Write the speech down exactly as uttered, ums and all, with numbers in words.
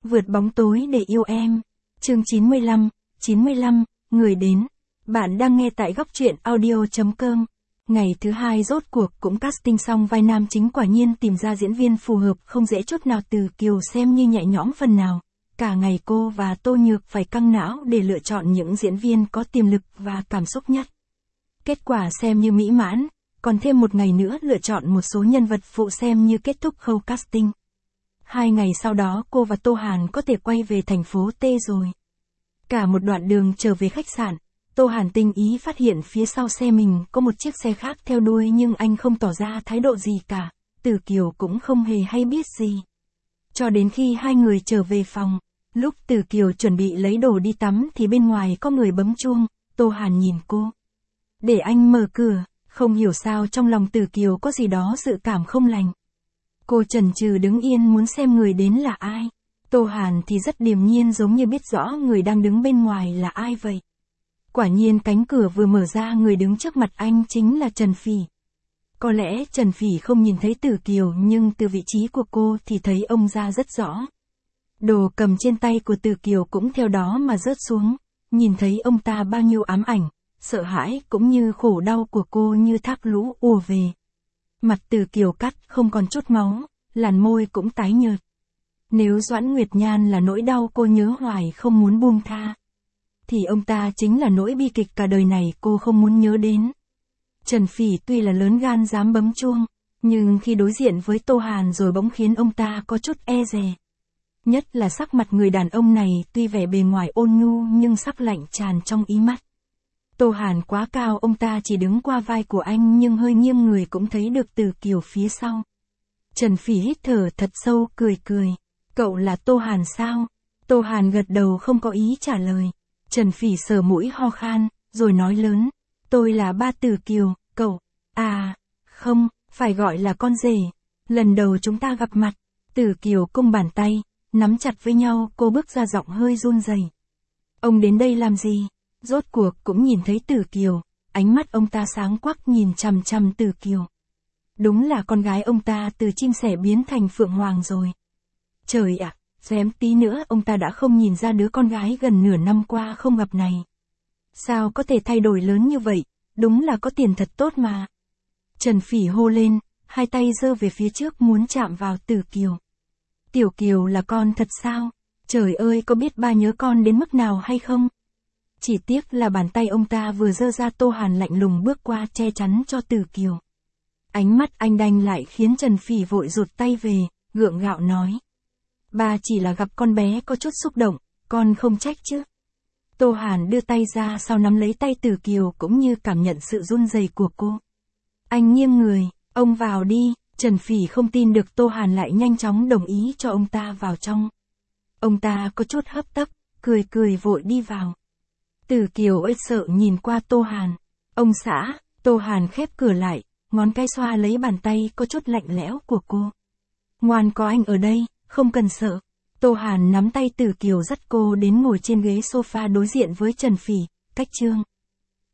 Vượt bóng tối để yêu em. Chương chín mươi lăm, chín mươi lăm, người đến. Bạn đang nghe tại góc truyện audio chấm com. Ngày thứ hai rốt cuộc cũng casting xong vai nam chính, quả nhiên tìm ra diễn viên phù hợp không dễ chút nào. Từ Kiều xem như nhẹ nhõm phần nào. Cả ngày cô và Tô Nhược phải căng não để lựa chọn những diễn viên có tiềm lực và cảm xúc nhất. Kết quả xem như mỹ mãn, còn thêm một ngày nữa lựa chọn một số nhân vật phụ xem như kết thúc khâu casting. Hai ngày sau đó cô và Tô Hàn có thể quay về thành phố T rồi. Cả một đoạn đường trở về khách sạn, Tô Hàn tinh ý phát hiện phía sau xe mình có một chiếc xe khác theo đuôi, nhưng anh không tỏ ra thái độ gì cả. Từ Kiều cũng không hề hay biết gì. Cho đến khi hai người trở về phòng, lúc Từ Kiều chuẩn bị lấy đồ đi tắm thì bên ngoài có người bấm chuông. Tô Hàn nhìn cô. Để anh mở cửa, không hiểu sao trong lòng Từ Kiều có gì đó dự cảm không lành. Cô chần chừ đứng yên muốn xem người đến là ai. Tô Hàn thì rất điềm nhiên, giống như biết rõ người đang đứng bên ngoài là ai vậy. Quả nhiên cánh cửa vừa mở ra, người đứng trước mặt anh chính là Trần Phỉ. Có lẽ Trần Phỉ không nhìn thấy Từ Kiều, nhưng từ vị trí của cô thì thấy ông ra rất rõ. Đồ cầm trên tay của Từ Kiều cũng theo đó mà rớt xuống. Nhìn thấy ông ta bao nhiêu ám ảnh, sợ hãi cũng như khổ đau của cô như thác lũ ùa về. Mặt Từ Kiều cắt không còn chút máu, làn môi cũng tái nhợt. Nếu Doãn Nguyệt Nhan là nỗi đau cô nhớ hoài không muốn buông tha, thì ông ta chính là nỗi bi kịch cả đời này cô không muốn nhớ đến. Trần Phỉ tuy là lớn gan dám bấm chuông, nhưng khi đối diện với Tô Hàn rồi bỗng khiến ông ta có chút e dè. Nhất là sắc mặt người đàn ông này, tuy vẻ bề ngoài ôn nhu nhưng sắc lạnh tràn trong ý mắt. Tô Hàn quá cao, ông ta chỉ đứng qua vai của anh nhưng hơi nghiêng người cũng thấy được Từ Kiều phía sau. Trần Phỉ hít thở thật sâu, cười cười. Cậu là Tô Hàn sao? Tô Hàn gật đầu không có ý trả lời. Trần Phỉ sờ mũi ho khan, rồi nói lớn. Tôi là ba Từ Kiều, cậu. À, không, phải gọi là con rể. Lần đầu chúng ta gặp mặt. Từ Kiều cung bàn tay, nắm chặt với nhau, cô bước ra giọng hơi run rẩy. Ông đến đây làm gì? Rốt cuộc cũng nhìn thấy Từ Kiều, ánh mắt ông ta sáng quắc nhìn chằm chằm Từ Kiều. Đúng là con gái ông ta từ chim sẻ biến thành phượng hoàng rồi. Trời ạ, xém tí nữa ông ta đã không nhìn ra đứa con gái gần nửa năm qua không gặp này. Sao có thể thay đổi lớn như vậy, đúng là có tiền thật tốt mà. Trần Phỉ hô lên, hai tay giơ về phía trước muốn chạm vào Từ Kiều. Tiểu Kiều là con thật sao? Trời ơi, có biết ba nhớ con đến mức nào hay không? Chỉ tiếc là bàn tay ông ta vừa giơ ra, Tô Hàn lạnh lùng bước qua che chắn cho Từ Kiều. Ánh mắt anh đanh lại khiến Trần Phỉ vội rụt tay về, gượng gạo nói. Ba chỉ là gặp con bé có chút xúc động, con không trách chứ. Tô Hàn đưa tay ra sau nắm lấy tay Từ Kiều cũng như cảm nhận sự run rẩy của cô. Anh nghiêng người, ông vào đi. Trần Phỉ không tin được Tô Hàn lại nhanh chóng đồng ý cho ông ta vào trong. Ông ta có chút hấp tấp, cười cười vội đi vào. Từ Kiều ơi sợ nhìn qua Tô Hàn. Ông xã, Tô Hàn khép cửa lại, ngón cái xoa lấy bàn tay có chút lạnh lẽo của cô. Ngoan, có anh ở đây, không cần sợ. Tô Hàn nắm tay Từ Kiều dắt cô đến ngồi trên ghế sofa đối diện với Trần Phỉ, cách Trương.